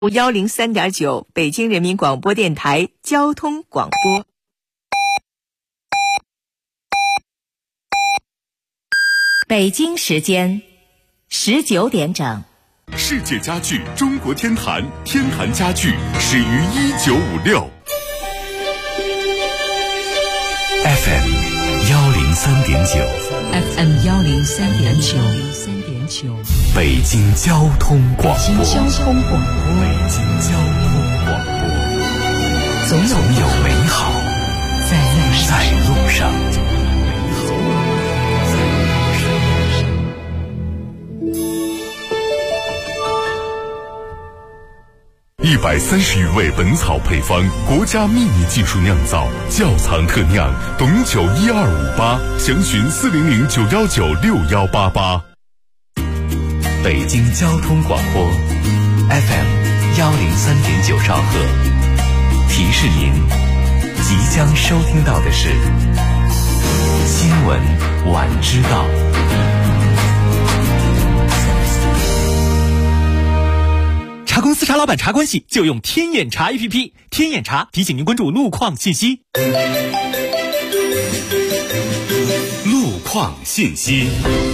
103.9北京人民广播电台交通广播。北京时间19点整。 世界家具中国天坛，天坛家具始于1956。FM 103.9，FM 103.9， 北京交通广播， 北京交通广播， 总有美好在路上。 130余味本草配方，国家秘密技术酿造，窖藏特酿，董酒12588，详询40091961188。 北京交通广播 FM 103.9兆赫，提示您即将收听到的是新闻晚知道。 茶公司茶老板茶关系就用天眼查 APP， 天眼查提醒您关注路况信息。 路况信息。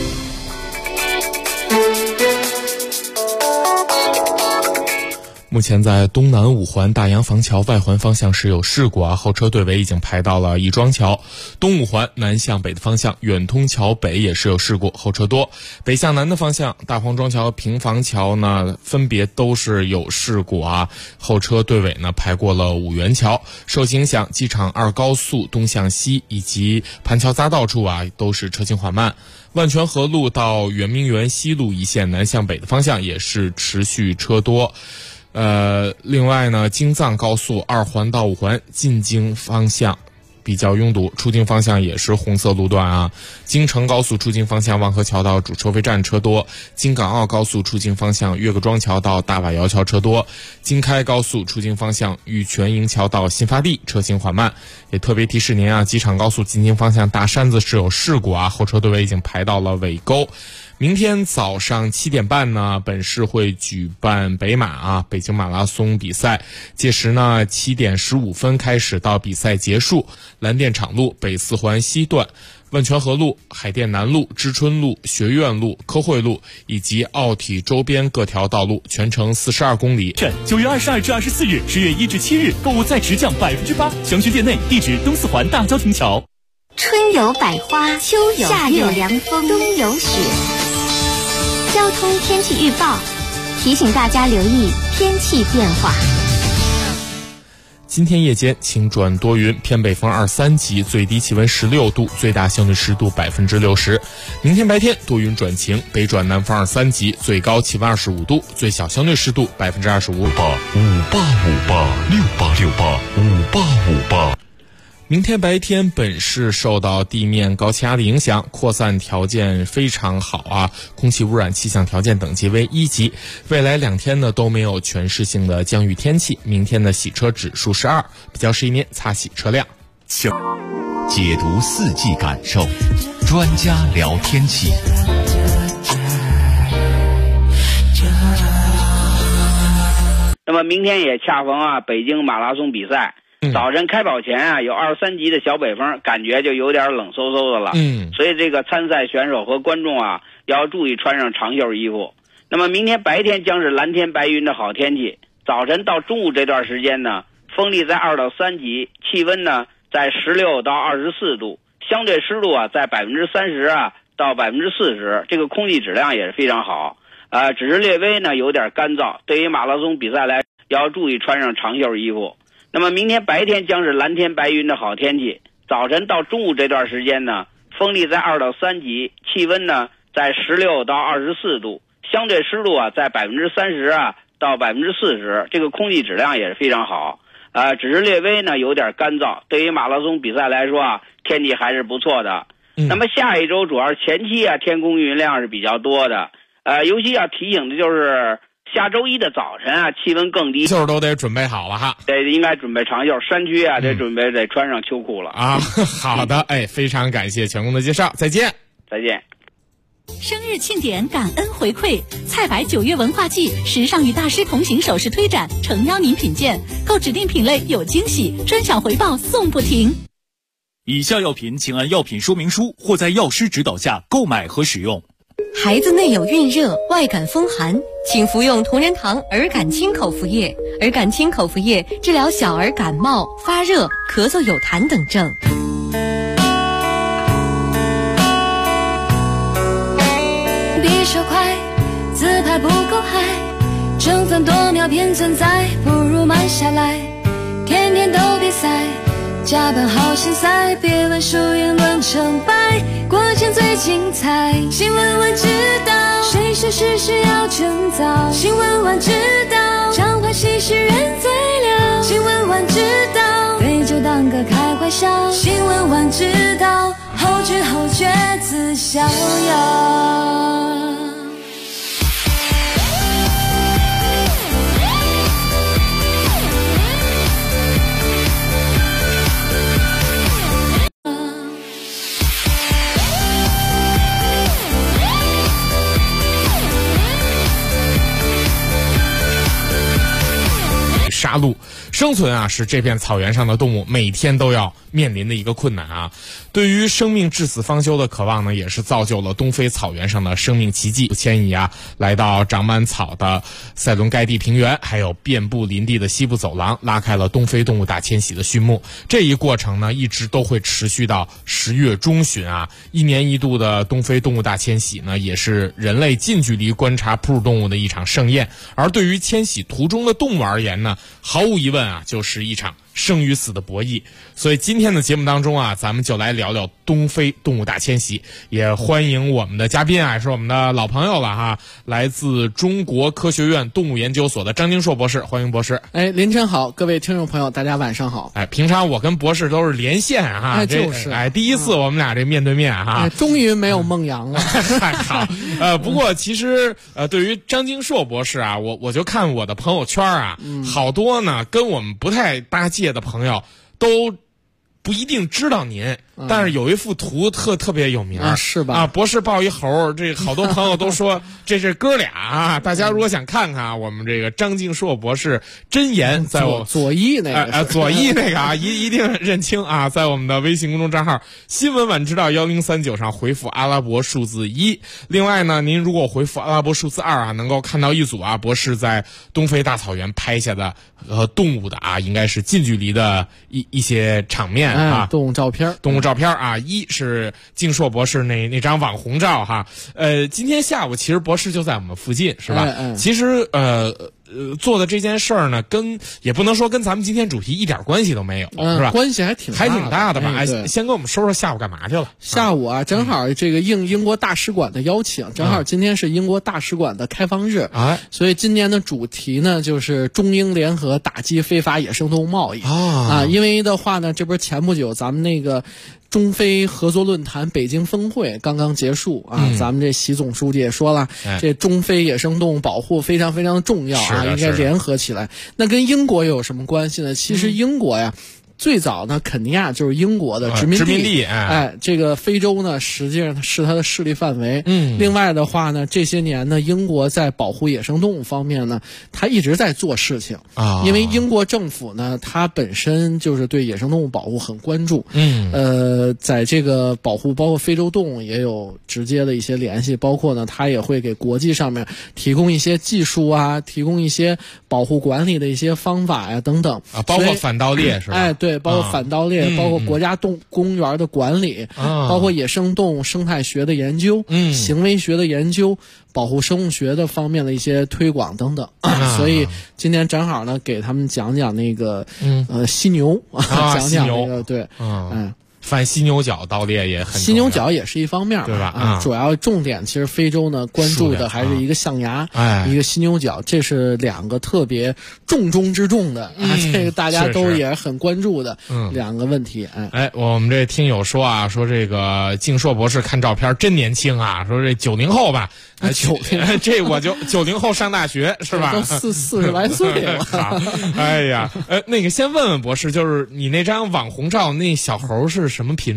目前在东南五环大洋房桥外环方向是有事故后车队尾已经排到了亦庄桥。东五环南向北的方向远通桥北也是有事故，后车多。北向南的方向大黄庄桥、平房桥呢分别都是有事故后车队尾呢排过了五元桥。受其影响，机场2高速东向西以及盘桥匝道处都是车行缓慢。万泉河路到圆明园西路一线南向北的方向也是持续车多。另外呢，京藏高速2环到5环进京方向比较拥堵，出京方向也是红色路段京承高速出京方向望河桥到主收费站车多，京港澳高速出京方向岳各庄桥到大瓦窑桥车多，京开高速出京方向玉泉营桥到新发地车行缓慢。也特别提示您机场高速进京方向大山子是有事故后车队尾已经排到了尾沟。明天早上7点半呢，本市会举办北马北京马拉松比赛，届时呢7点15分开始到比赛结束。蓝电厂路北4环西段、万泉河路、海淀南路、知春路、学院路、科汇路以及奥体周边各条道路全程42公里。 9月22至24日，10月1至7日，购物再直降8%，详询店内，地址东4环大郊亭桥。 春有百花，秋有夏有凉风，冬有雪。交通天气预报提醒大家留意天气变化。 今天夜间晴转多云，偏北风2、3级，最低气温16度，最大相对湿度60%。明天白天多云转晴，北转南风2、3级，最高气温25度，最小相对湿度25%。 58586868585858。 明天白天本市受到地面高气压的影响，扩散条件非常好空气污染气象条件等级为1级。未来2天呢都没有全市性的降雨天气，明天的洗车指数是2，比较是一年擦洗车辆。 解读4季感受，专家聊天气。 那么明天也恰逢北京马拉松比赛。早晨开跑前有23级的小北风，感觉就有点冷飕飕的了。所以这个参赛选手和观众要注意穿上长袖衣服。那么明天白天将是蓝天白云的好天气，早晨到中午这段时间呢，风力在2到3级，气温呢在16到24度，相对湿度在30%到40%，这个空气质量也是非常好。只是略微呢有点干燥，对于马拉松比赛来要注意穿上长袖衣服。那么明天白天将是蓝天白云的好天气，早晨到中午这段时间呢，风力在2到3级，气温呢在16到24度，相对湿度在30%到40%，这个空气质量也是非常好。只是略微呢有点干燥，对于马拉松比赛来说天气还是不错的。那么下一周主要是前期天空云量是比较多的，尤其要提醒的就是下周一的早晨气温更低， 袖都得准备好了对，应该准备长袖，山区得穿上秋裤了好的，非常感谢全工的介绍，再见。 再见。 生日庆典，感恩回馈，菜百9月文化季时尚与大师同行首饰推展诚邀您品鉴，购指定品类有惊喜，专享回报送不停。 以下药品请按药品说明书或在药师指导下购买和使用。 孩子内有孕热、外感风寒，请服用同仁堂儿感清口服液。儿感清口服液治疗小儿感冒、发热、咳嗽有痰等症。 比手快，自拍不够嗨，成分多秒便存在，不如慢下来。天天都比赛，加班好心塞，别问输赢论成败，过程最精彩。新闻晚知道，谁说事事要趁早？新闻晚知道，常欢喜事人最了。新闻晚知道，对酒当歌开怀笑。新闻晚知道，后知后觉自逍遥。 杀戮生存啊，是这片草原上的动物每天都要面临的一个困难啊。对于生命至死方休的渴望呢，也是造就了东非草原上的生命奇迹。迁移啊，来到长满草的塞伦盖蒂平原，还有遍布林地的西部走廊，拉开了东非动物大迁徙的序幕。这一过程呢，一直都会持续到10月中旬啊。1年1度的东非动物大迁徙呢，也是人类近距离观察哺乳动物的一场盛宴。而对于迁徙途中的动物而言呢，毫无疑问啊，就是一场生与死的博弈。所以今天的节目当中啊，咱们就来聊聊东非动物大迁徙，也欢迎我们的嘉宾啊，也是我们的老朋友了哈，来自中国科学院动物研究所的张金硕博士，欢迎博士。 林晨好，各位听众朋友大家晚上好。 平常我跟博士都是连线哈， 就是第一次我们俩这面对面哈， 终于没有孟阳了。 好，不过其实对于张金硕博士啊，我就看我的朋友圈啊，好多呢跟我们不太搭界的朋友都不一定知道您，但是有一幅图特别有名是吧？ 博士抱一猴，这好多朋友都说这是哥俩啊。大家如果想看看我们这个张金硕博士真言，在我左翼那个左翼那个啊，一定认清啊，在我们的微信公众账号新闻晚知道1039上回复阿拉伯数字1。另外呢，您如果回复阿拉伯数字2啊，能够看到一组啊博士在东非大草原拍下的动物的啊，应该是近距离的一些场面啊， 动物照片啊。一是金硕博士那张网红照哈，今天下午其实博士就在我们附近是吧？其实做的这件事儿呢，也不能说跟咱们今天主题一点关系都没有，是吧？ 关系还挺大的吧？先跟我们说说下午干嘛去了？ 下午啊，正好这个应英国大使馆的邀请，正好今天是英国大使馆的开放日，所以今年的主题呢就是中英联合打击非法野生动物贸易因为的话呢，这不是前不久咱们那个中非合作论坛北京峰会刚刚结束啊，咱们这习总书记也说了，这中非野生动物保护非常非常重要啊，应该联合起来。那跟英国有什么关系呢？其实英国呀，最早呢，肯尼亚就是英国的殖民地，这个非洲呢，实际上是它的势力范围。另外的话呢，这些年呢，英国在保护野生动物方面呢，它一直在做事情因为英国政府呢，它本身就是对野生动物保护很关注。在这个保护包括非洲动物也有直接的一些联系，包括呢，它也会给国际上面提供一些技术啊，提供一些保护管理的一些方法呀等等包括反盗猎是吧？ 对，包括反盗猎，包括国家公园的管理，包括野生动物生态学的研究，行为学的研究，保护生物学的方面的一些推广等等。所以今天正好呢，给他们讲讲那个犀牛，讲讲那个对， 反犀牛角盗猎也很重要， 犀牛角也是一方面， 对吧？ 主要重点其实非洲呢关注的还是一个象牙，一个犀牛角，这是两个特别重中之重的这个大家都也很关注的两个问题。 我们这听友说啊，说这个静硕博士看照片真年轻啊，说这90后吧，90这我就90后上大学是吧？ 都40来岁了。 哎呀，那个先问问博士，就是你那张网红照那小猴是什么品种？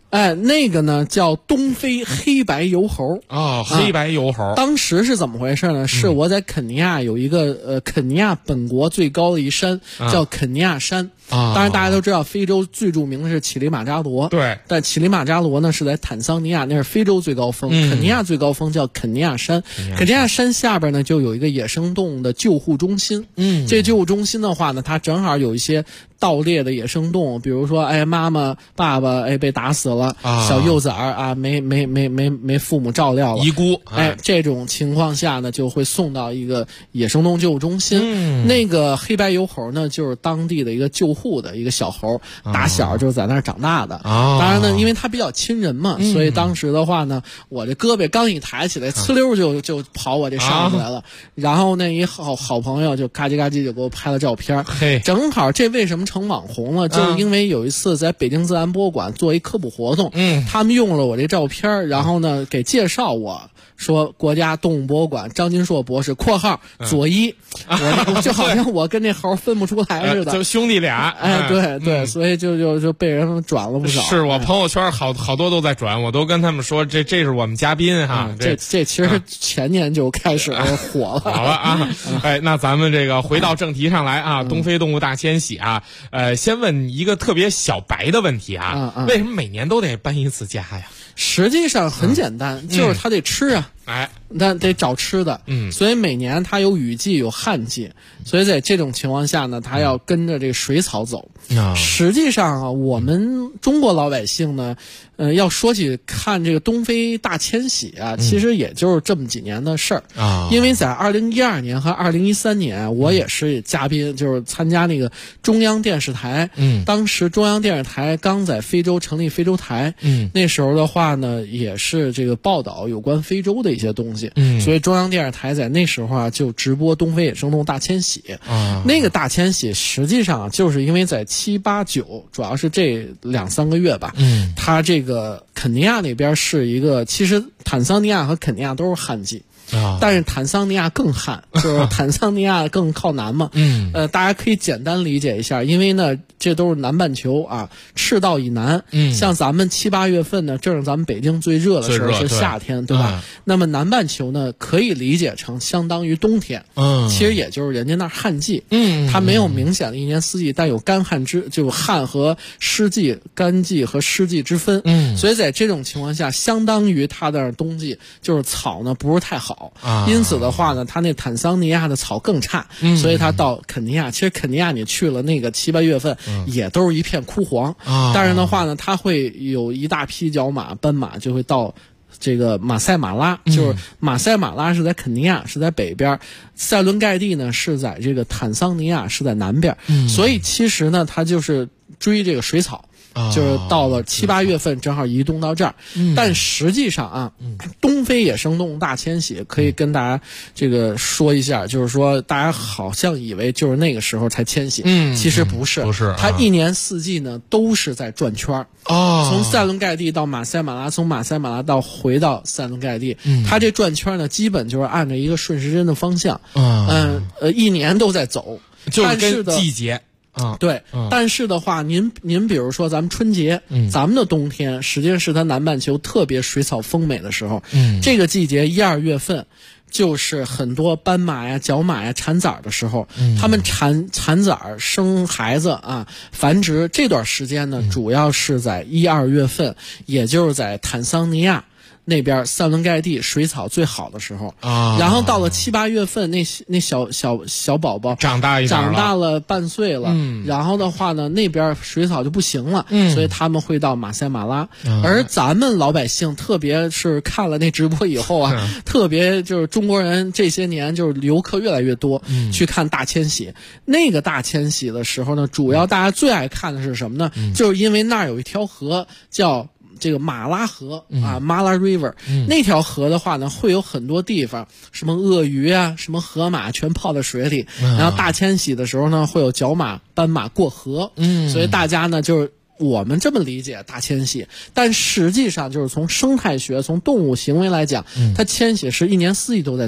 那个呢叫东非黑白疣猴黑白疣猴。 当时是怎么回事呢？是我在肯尼亚有一个肯尼亚本国最高的一山叫肯尼亚山。当然大家都知道非洲最著名的是乞力马扎罗， 对， 但乞力马扎罗呢是在坦桑尼亚，那是非洲最高峰。肯尼亚最高峰叫肯尼亚山，肯尼亚山下边呢就有一个野生动物的救护中心。这救护中心的话呢，它正好有一些盗猎的野生动物，比如说妈妈爸爸被打死了，小幼崽没父母照料了， 遗孤这种情况下呢就会送到一个野生动物救护中心。那个黑白疣猴呢就是当地的一个救护的一个小猴，打小就在那儿长大的。当然呢因为它比较亲人嘛，所以当时的话呢我这胳膊刚一抬起来呲溜就跑我这上来了。然后那一好朋友就嘎叽嘎叽就给我拍了照片。正好这为什么成网红了，就是因为有一次在北京自然博物馆做一科普活动，他们用了我这照片，然后呢给介绍我说国家动物博物馆张金硕博士（括号左一），我就好像我跟那猴分不出来似的， 就兄弟俩。 对，所以就被人转了不少。 是我朋友圈好多都在转，我都跟他们说这是我们嘉宾哈。 这其实前年就开始火了。 好了啊，那咱们这个回到正题上来啊，东非动物大迁徙啊，先问一个特别小白的问题啊，为什么每年都得搬一次家呀？ 实际上很简单，就是他得吃啊。那得找吃的，所以每年它有雨季有旱季，所以在这种情况下呢，它要跟着这个水草走。实际上啊，我们中国老百姓呢，要说起看这个东非大迁徙啊，其实也就是这么几年的事儿啊。因为在2012年和2013年，我也是嘉宾，就是参加那个中央电视台。当时中央电视台刚在非洲成立非洲台，那时候的话呢，也是这个报道有关非洲的一些东西。所以中央电视台在那时候啊就直播东非野生动物大迁徙。那个大迁徙实际上就是因为在7、8、9，主要是这2、3个月吧。它这个肯尼亚那边是一个，其实坦桑尼亚和肯尼亚都是旱季。但是坦桑尼亚更旱，就是坦桑尼亚更靠南嘛。大家可以简单理解一下，因为呢这都是南半球啊，赤道以南。像咱们7、8月份呢，正是咱们北京最热的时候，是夏天，对吧？那么南半球呢，可以理解成相当于冬天。其实也就是人家那儿旱季。它没有明显的一年四季，但有干旱就旱和湿季、干季和湿季之分。所以在这种情况下，相当于它的冬季就是草呢不是太好。因此的话呢，它那坦桑尼亚的草更差，所以它到肯尼亚，其实肯尼亚你去了那个7、8月份，也都是一片枯黄。但是的话呢，它会有一大批角马、斑马就会到这个马赛马拉，就是马赛马拉是在肯尼亚，是在北边，塞伦盖蒂呢是在这个坦桑尼亚，是在南边。所以其实呢，它就是追这个水草。就是到了7、8月份正好移动到这儿。但实际上啊，东非野生动物大迁徙可以跟大家这个说一下，就是说大家好像以为就是那个时候才迁徙，其实不是，它一年四季呢都是在转圈儿。从塞伦盖蒂到马赛马拉，从马赛马拉到回到塞伦盖蒂，它这转圈呢基本就是按照一个顺时针的方向，一年都在走， 就是跟季节。 对，但是的话，您比如说咱们春节，咱们的冬天实际上是它南半球特别水草丰美的时候。这个季节1、2月份，就是很多斑马呀、角马呀产崽的时候，它们产崽生孩子啊，繁殖这段时间呢，主要是在1、2月份，也就是在坦桑尼亚那边塞伦盖蒂水草最好的时候然后到了7、8月份，那小宝宝长大了半岁了，然后的话呢，那边水草就不行了，所以他们会到马赛马拉。而咱们老百姓，特别是看了那直播以后啊，特别就是中国人这些年就是游客越来越多，去看大迁徙。那个大迁徙的时候呢，主要大家最爱看的是什么呢？就是因为那儿有一条河叫这个马拉河马拉 River，那条河的话呢，会有很多地方，什么鳄鱼啊，什么河马全泡在水里，然后大迁徙的时候呢，会有角马、斑马过河，所以大家呢就是我们这么理解大迁徙，但实际上就是从生态学、从动物行为来讲，它迁徙是一年四季都在走。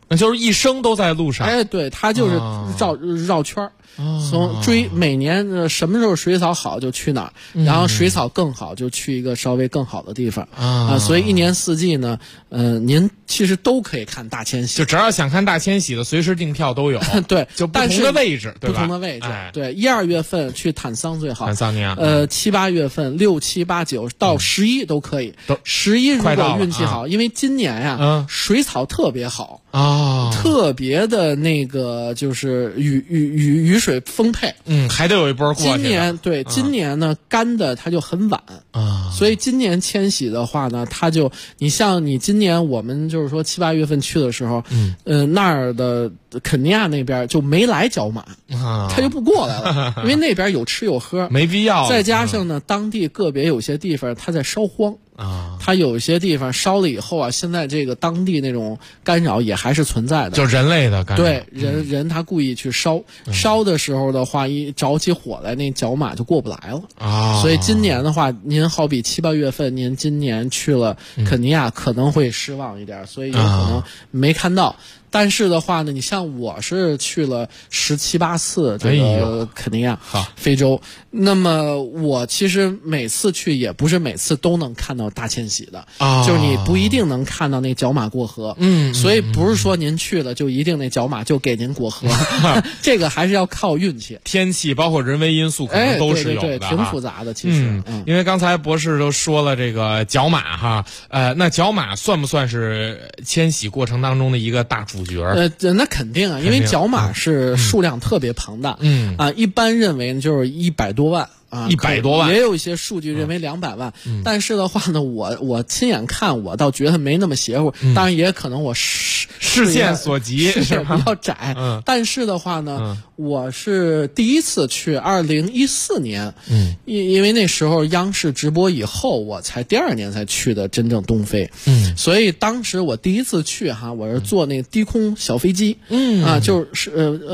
那就是一生都在路上。 哎，对，它就是绕圈儿。从每年什么时候水草好就去哪儿，然后水草更好就去一个稍微更好的地方所以一年四季呢，您其实都可以看大迁徙， 就只要想看大迁徙的，随时订票都有。 对， 就不同的位置，对吧？ 不同的位置，对，1、2月份去坦桑最好， 坦桑尼亚 ，7、8月份6、7、8、9到11都可以。11如果运气好，因为今年呀，水草特别好特别的那个就是雨水丰沛， 还得有一波过去。 今年呢干的它就很晚所以今年迁徙的话呢，它就你像你今年我们就是说7、8月份去的时候，那儿的肯尼亚那边就没来角马它就不过来了，因为那边有吃有喝， 没必要。 再加上呢，当地个别有些地方它在烧荒它有一些地方烧了以后啊，现在这个当地那种干扰也还是存在的， 就人类的干扰。 对，人他故意去烧的时候的话，一着起火来，那角马就过不来了所以今年的话，您好比7、8月份，您今年去了肯尼亚可能会失望一点，所以有可能没看到。但是的话呢，你像我是去了17、18次这个肯尼亚、非洲，那么我其实每次去也不是每次都能看到大迁徙的就是你不一定能看到那角马过河所以不是说您去了就一定那角马就给您过河这个还是要靠运气， 天气包括人为因素可能都是有的对，挺复杂的其实因为刚才博士都说了这个角马那角马算不算是迁徙过程当中的一个大主角？ 那肯定因为角马是数量特别庞大一般认为就是100多万 100多万， 也有一些数据认为200万但是的话呢，我亲眼看我倒觉得没那么邪乎当然也可能我视线所及是比较窄但是的话呢我是第一次去2014年因为那时候央视直播以后我才第2年才去的真正东非所以当时我第一次去我是坐那个低空小飞机就是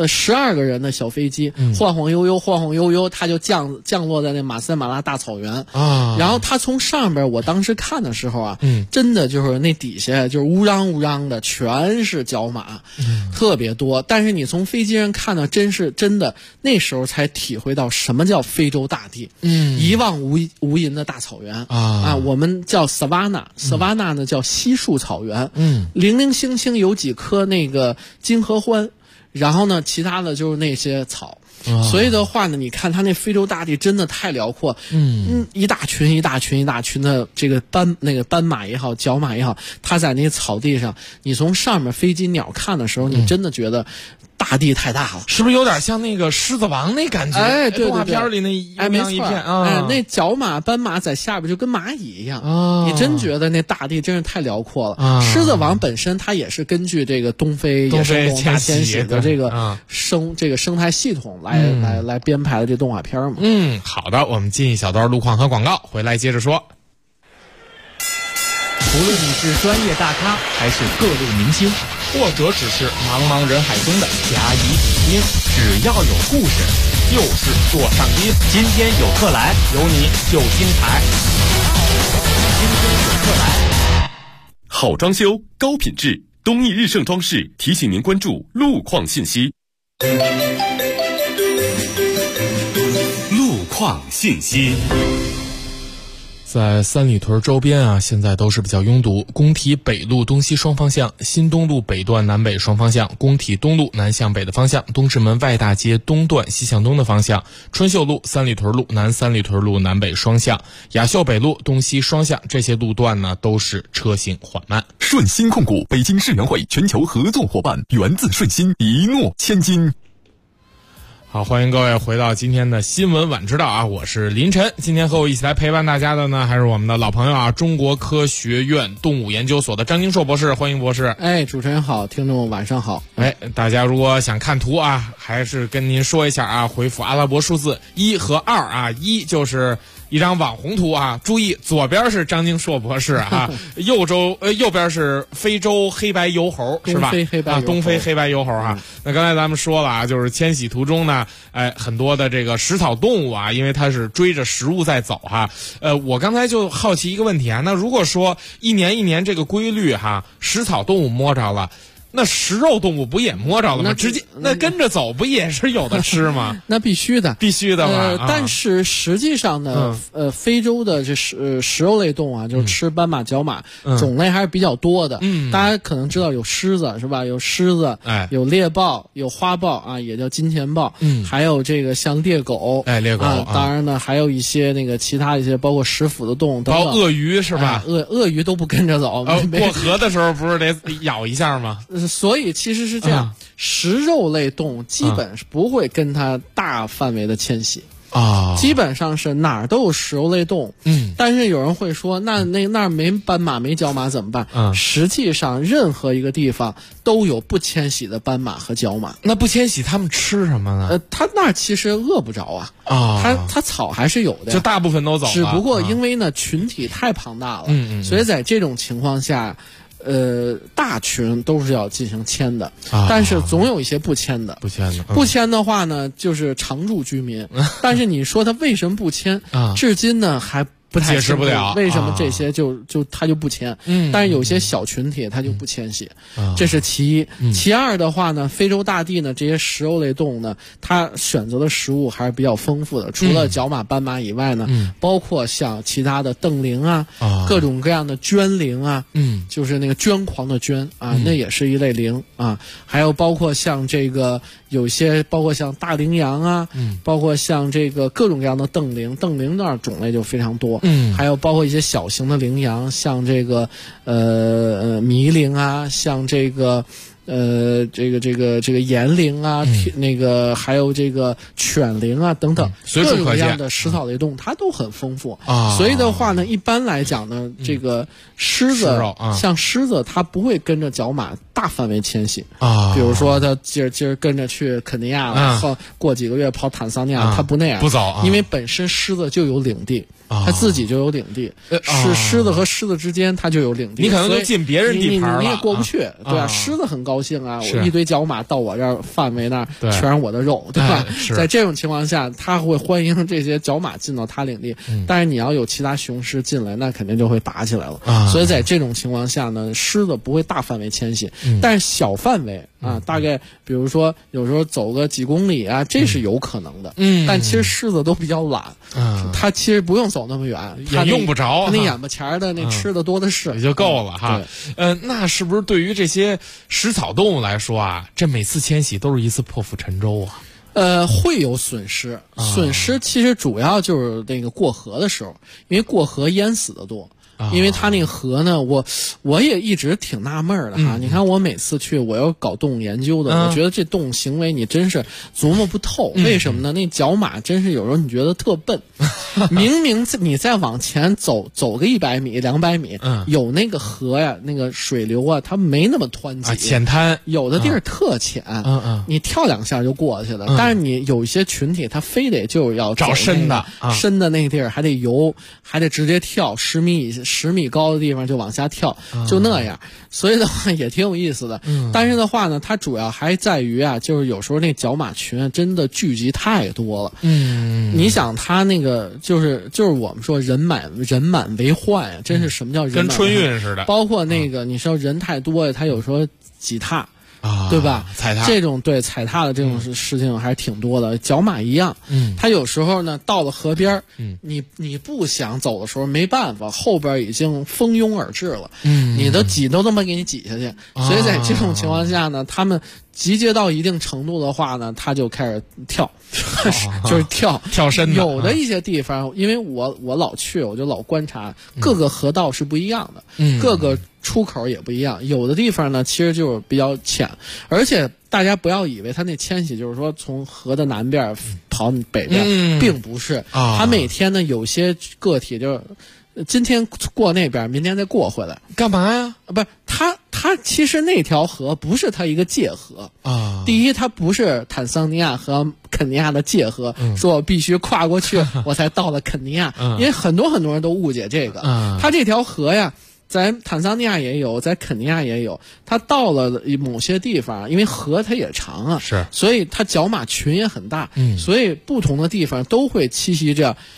12个人的小飞机晃晃悠悠它就降落在那马赛马拉大草原然后它从上边我当时看的时候真的就是那底下就是乌泱的全是角马特别多，但是你从飞机上看到真的那时候才体会到什么叫非洲大地一望无垠的大草原我们叫 Savannah 呢叫稀树草原零零星星有几棵那个金合欢然后呢其他的就是那些草所以的话呢，你看它那非洲大地真的太辽阔，一大群的这个斑马也好，角马也好，它在那草地上，你从上面飞机鸟看的时候，你真的觉得大地太大了， 是不是有点像那个狮子王那感觉？ 哎，对， 动画片里那一片那角马、斑马在下边就跟蚂蚁一样你真觉得那大地真是太辽阔了狮子王本身它也是根据这个东非野生动物大迁徙的这个生态系统来编排的这动画片嘛。 好的，我们进一小段路况和广告，回来接着说。 无论你是专业大咖还是各路明星，或者只是茫茫人海中的甲乙丙丁，只要有故事，就是座上宾。今天有客来，有你就精彩。今天有客来， 好装修，高品质，东义日盛装饰提醒您关注路况信息。路况信息。 在三里屯周边现在都是比较拥堵。工体北路东西双方向、新东路北段南北双方向、工体东路南向北的方向、东直门外大街东段西向东的方向、春秀路、三里屯路南三里屯路南北双向、雅秀北路东西双向，这些路段呢都是车行缓慢。 顺鑫控股，北京世园会全球合作伙伴，源自顺鑫，一诺千金。 好，欢迎各位回到今天的新闻晚知道我是林晨。今天和我一起来陪伴大家的呢，还是我们的老朋友中国科学院动物研究所的张金硕博士，欢迎博士。 主持人好，听众晚上好。 大家如果想看图还是跟您说一下回复阿拉伯数字1和21就是一张网红图注意左边是张金硕博士右边是非洲黑白疣猴是吧？东非黑白疣猴那刚才咱们说了就是迁徙途中呢很多的这个食草动物因为它是追着食物在走我刚才就好奇一个问题那如果说一年这个规律食草动物摸着了， 那食肉动物不也摸着了吗？直接那跟着走不也是有的吃吗？ 那必须的， 必须的吧。 但是实际上呢，非洲的这食肉类动物啊，就是吃斑马、角马，种类还是比较多的。大家可能知道有狮子是吧？有狮子，有猎豹，有花豹啊，也叫金钱豹。还有这个像猎狗， 猎狗。 当然呢，还有一些那个其他一些包括食腐的动物等等。 包括鳄鱼是吧？ 鳄鱼都不跟着走。 过河的时候不是得咬一下吗？ 所以其实是这样，食肉类动物基本是不会跟它大范围的迁徙啊， 基本上是哪儿都有食肉类动物。但是有人会说，那儿没斑马没角马怎么办？实际上任何一个地方都有不迁徙的斑马和角马。 那不迁徙他们吃什么呢？ 它那儿其实饿不着啊，它草还是有的， 就大部分都走了。 只不过因为呢群体太庞大了，所以在这种情况下。大群都是要进行迁的，但是总有一些不迁的。不迁的话呢，就是常住居民。但是你说他为什么不迁？至今呢还不太解释不了为什么这些他就不迁。但是有些小群体他就不迁徙，这是其一。其二的话呢，非洲大地呢这些食肉类动物呢，它选择的食物还是比较丰富的。除了角马、斑马以外呢，包括像其他的瞪羚啊，各种各样的圈羚啊，就是那个捐狂的捐啊，那也是一类羚啊。还有包括像这个有些包括像大羚羊啊，包括像这个各种各样的瞪羚那儿种类就非常多。还有包括一些小型的羚羊，像这个麋羚啊，像这个岩羚啊，那个还有这个犬羚啊等等，各种各样的食草类动物它都很丰富啊。所以的话呢，一般来讲呢，这个狮子像狮子它不会跟着角马大范围迁徙啊。比如说它今儿跟着去肯尼亚了，后过几个月跑坦桑尼亚，它不那样， 不走， 因为本身狮子就有领地。它自己就有领地，是狮子和狮子之间它就有领地， 你可能就进别人地盘了， 你也过不去，对吧？狮子很高兴啊，我一堆角马到我这儿范围那儿全是我的肉，对吧？在这种情况下，他会欢迎这些角马进到他领地，但是你要有其他雄狮进来，那肯定就会打起来了。所以在这种情况下呢，狮子不会大范围迁徙，但是小范围大概比如说有时候走个几公里啊，这是有可能的。但其实狮子都比较懒，它其实不用走那么远， 也用不着， 那眼巴前的那吃的多的是， 也就够了哈。那是不是对于这些食草动物来说啊，这每次迁徙都是一次破釜沉舟啊？ 会有损失，其实主要就是那个过河的时候，因为过河淹死的多。因为它那个河呢，我也一直挺纳闷的哈。你看我每次去，我要搞动物研究的，我觉得这动物行为你真是琢磨不透。为什么呢？那角马真是有时候你觉得特笨，明明你再往前走个100米、200米，有那个河呀，那个水流啊，它没那么湍急， 浅滩， 有的地儿特浅，你跳2下就过去了。但是你有一些群体，它非得就要找深的， 深的那地儿还得游，还得直接跳10米高的地方就往下跳，就那样，所以的话也挺有意思的。但是的话呢，它主要还在于啊，就是有时候那角马群真的聚集太多了。你想它那个就是我们说人满为患呀，真是什么叫人满为患？ 跟春运似的。 包括那个你说人太多呀，它有时候挤踏。对吧？ 踩踏这种踩踏的这种事情还是挺多的。角马一样，它有时候呢到了河边，你不想走的时候没办法，后边已经蜂拥而至了，你的挤都他妈给你挤下去。所以在这种情况下呢，他们集结到一定程度的话呢，他就开始跳，就是跳深的。 有的一些地方，因为我老去，我就老观察各个河道是不一样的，各个出口也不一样。有的地方呢，其实就是比较浅，而且大家不要以为它那迁徙就是说从河的南边跑北边，并不是。它每天呢，有些个体就是今天过那边，明天再过回来， 干嘛呀？ 不是它其实那条河不是它一个界河啊。第一，它不是坦桑尼亚和肯尼亚的界河，说我必须跨过去我才到了肯尼亚，因为很多人都误解这个。它这条河呀，在坦桑尼亚也有，在肯尼亚也有。它到了某些地方，因为河它也长啊， 是， 所以它角马群也很大，所以不同的地方都会栖息着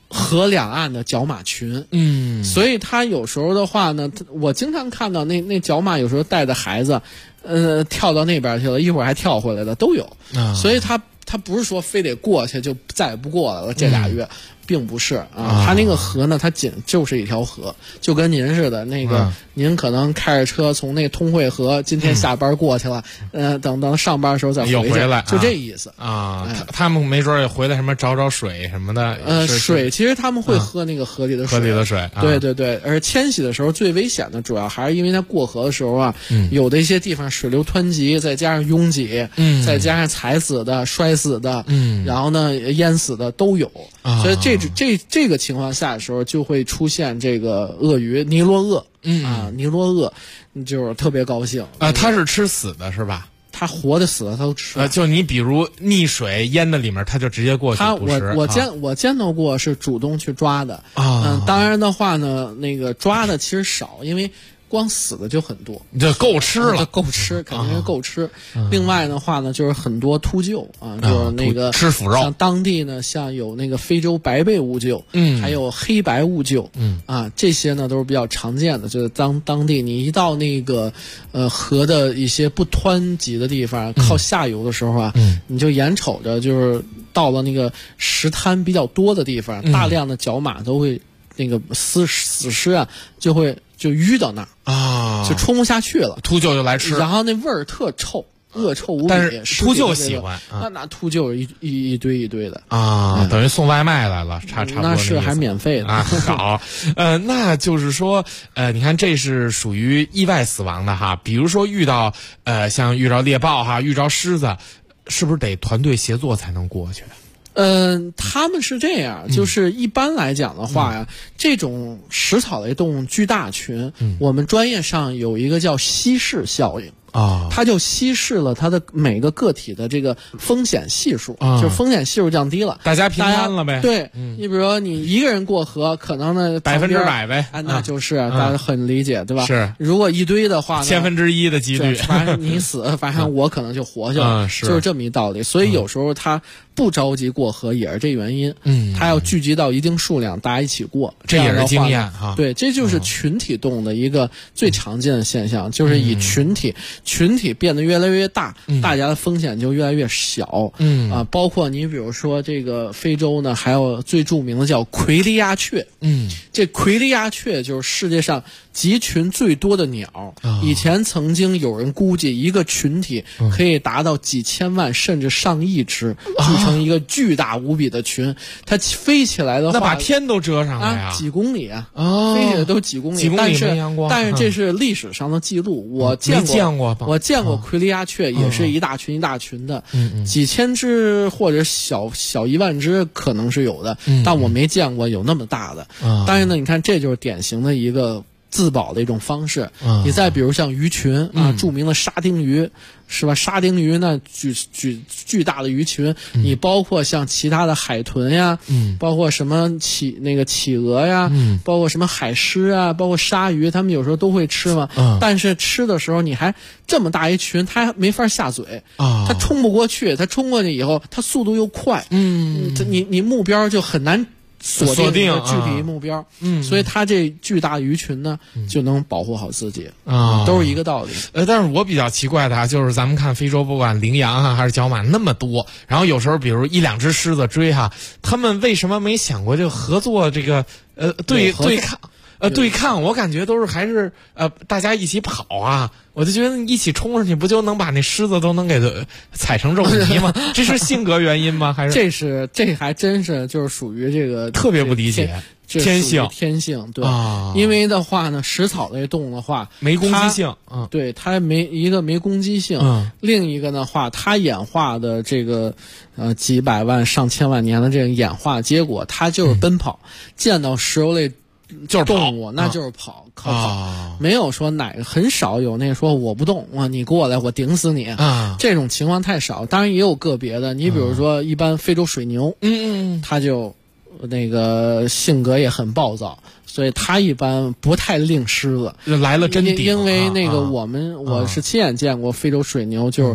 河两岸的角马群，所以它有时候的话呢，我经常看到那角马有时候带着孩子，跳到那边去了，一会儿还跳回来的都有，所以它不是说非得过去就再也不过来了，这俩月。并不是啊，它那个河呢，它仅就是一条河，就跟您似的，那个您可能开着车从那通惠河今天下班过去了，等上班的时候再回来， 就这意思啊。他们没准也回来什么找水什么的。 水其实他们会喝那个河里的水。 河里的水。 对对对，而迁徙的时候最危险的主要还是因为它过河的时候啊，有的一些地方水流湍急，再加上拥挤，再加上踩死的、摔死的，然后呢淹死的都有，所以这个情况下的时候，就会出现这个鳄鱼尼罗鳄，尼罗鳄就是特别高兴啊，它是吃死的是吧？ 它活的死的它都吃。 就你比如溺水淹的里面，它就直接过去捕食。 我见到过是主动去抓的当然的话呢，那个抓的其实少，因为光死的就很多， 这够吃了， 够吃，肯定是够吃。另外的话呢，就是很多秃鹫就是那个吃腐肉。 像当地呢，像有那个非洲白背兀鹫，还有黑白兀鹫，这些呢都是比较常见的。就是当地你一到那个河的一些不湍急的地方，靠下游的时候啊，你就眼瞅着就是到了那个石滩比较多的地方，大量的角马都会那个死尸啊，就淤到那儿就冲不下去了， 秃鹫就来吃， 然后那味儿特臭，恶臭无比。 但是秃鹫喜欢那秃鹫一堆一堆的等于送外卖来了，差不多那是还免费的好，那就是说，你看这是属于意外死亡的哈，比如说像遇到猎豹哈，遇着狮子，是不是得团队协作才能过去？ 他们是这样，就是一般来讲的话呀，这种食草类动物巨大群，我们专业上有一个叫稀释效应。它就稀释了它的每个个体的这个风险系数，就是风险系数降低了， 大家平摊了呗。 对，你比如说你一个人过河，可能呢 100%呗， 那就是大家很理解，对吧？ 是， 如果一堆的话 1/1000的几率， 反正你死，反正我可能就活下了，就是这么一道理。所以有时候他不着急过河也是这原因，他要聚集到一定数量，大家一起过， 这也是经验哈。 对，这就是群体动物的一个最常见的现象，就是以群体变得越来越大，大家的风险就越来越小。包括你比如说这个非洲呢，还有最著名的叫奎利亚雀。这奎利亚雀就是世界上集群最多的鸟。以前曾经有人估计，一个群体可以达到几千万甚至上亿只，组成一个巨大无比的群。它飞起来的话， 那把天都遮上了呀， 几公里飞起来都几公里，但是这是历史上的记录，我见过奎利亚雀也是一大群一大群的，几千只或者小1万只可能是有的，但我没见过有那么大的。但是呢，你看这就是典型的一个自保的一种方式。你再比如像鱼群著名的沙丁鱼是吧？沙丁鱼呢，巨大的鱼群，你包括像其他的海豚呀，包括什么企鹅呀，包括什么海狮啊，包括鲨鱼，他们有时候都会吃嘛。但是吃的时候，你还这么大一群，它还没法下嘴它冲不过去，它冲过去以后，它速度又快，你目标就很难锁定具体目标，所以它这巨大的鱼群呢，就能保护好自己都是一个道理。 但是我比较奇怪的就是咱们看非洲，不管羚羊还是角马那么多，然后有时候比如1-2只狮子追他们为什么没想过就合作这个对抗？我感觉都是还是大家一起跑啊，我就觉得一起冲上去，不就能把那狮子都能给踩成肉泥吗？这是性格原因吗？还是这还真是就是属于这个特别不理解天性对因为的话呢，食草类动物的话没攻击性， 对它没攻击性，另一个的话，它演化的这个几百万上千万年的这个演化结果，它就是奔跑，见到食肉类就是动物那就是跑，靠跑，没有说很少有那说我不动，你过来我顶死你这种情况太少。当然也有个别的，你比如说一般非洲水牛，它就那个性格也很暴躁，所以它一般不太令狮子来了真顶。 因为那个我是亲眼见过非洲水牛，就是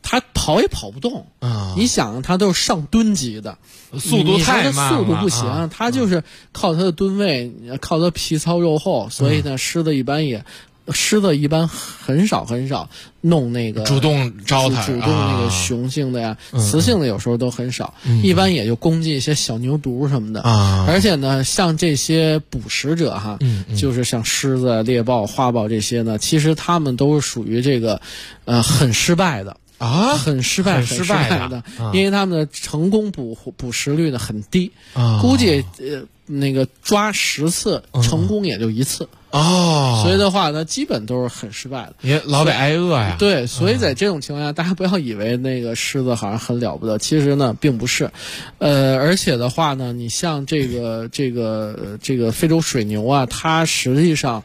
它跑也跑不动啊！你想，它都是上吨级的， 速度太慢了， 速度不行，它就是靠它的吨位，靠它皮糙肉厚，所以呢，狮子一般很少弄那个主动招它， 主动那个雄性的呀，雌性的有时候都很少，一般也就攻击一些小牛犊什么的啊。而且呢，像这些捕食者哈，就是像狮子、猎豹、花豹这些呢，其实他们都是属于这个很失败的。 啊， 很失败的，因为他们的成功捕食率呢很低，估计那个抓10次成功也就1次。所以的话呢，基本都是很失败的， 也老得挨饿呀。 对，所以在这种情况下，大家不要以为那个狮子好像很了不得，其实呢并不是。而且的话呢，你像这个非洲水牛啊，它实际上，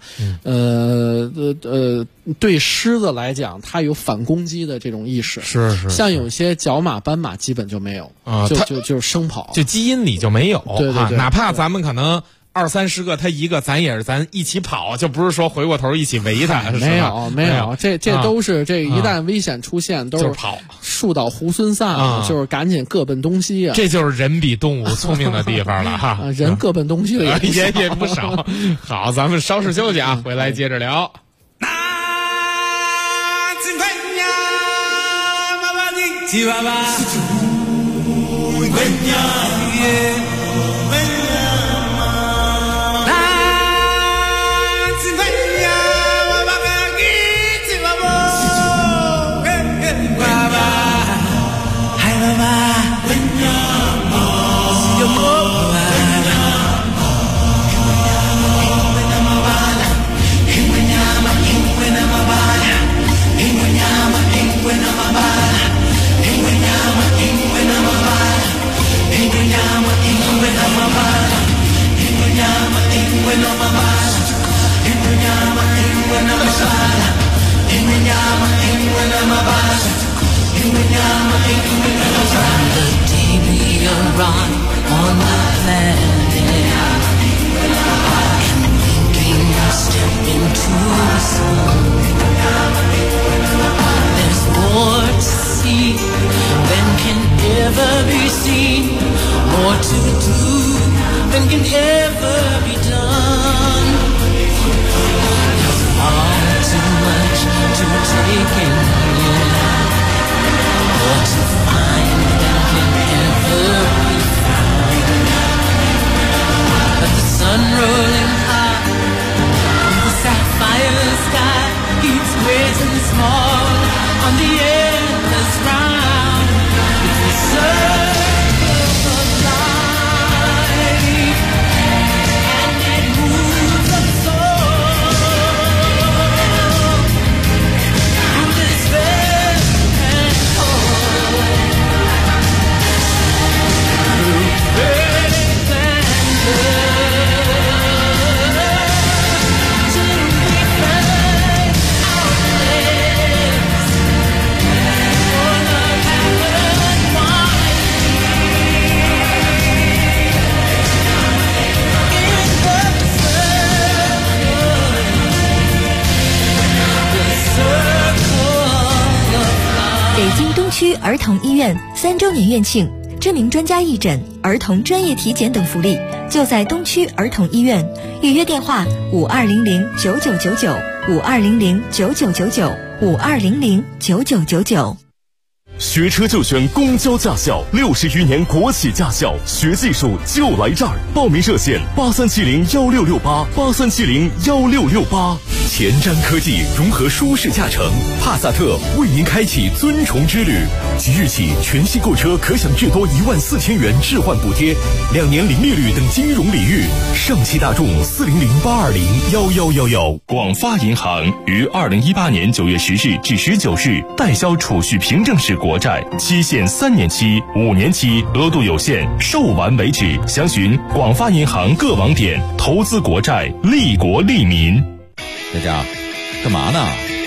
对狮子来讲，它有反攻击的这种意识。 是。 像有些角马、斑马基本就没有啊，就是生跑， 就基因里就没有。 对， 哪怕咱们可能20-30个，他一个，咱也是咱一起跑，就不是说回过头一起围他。 没有，这都是这一旦危险出现，都是跑， 树倒猢狲散，就是赶紧各奔东西啊。 这就是人比动物聪明的地方了哈。 人各奔东西的也不少。好，咱们稍事休息啊，回来接着聊。 儿童医院3周年院庆，知名专家义诊、儿童专业体检等福利，就在东区儿童医院。预约电话：5200-9999，5200-9999，5200-9999。 学车就选公交驾校，60余年国企驾校，学技术就来这儿。报名热线83701668，83701668。前瞻科技融合舒适驾乘，帕萨特为您开启尊崇之旅。即日起，全系购车可享至多14000元置换补贴，2年零利率等金融礼遇。上汽大众400-820-1111。广发银行于2018年9月10日至19日代销储蓄凭证式国债，期限3年期、5年期，额度有限，售完为止。详询广发银行各网点。投资国债，利国利民。 佳佳，干嘛呢？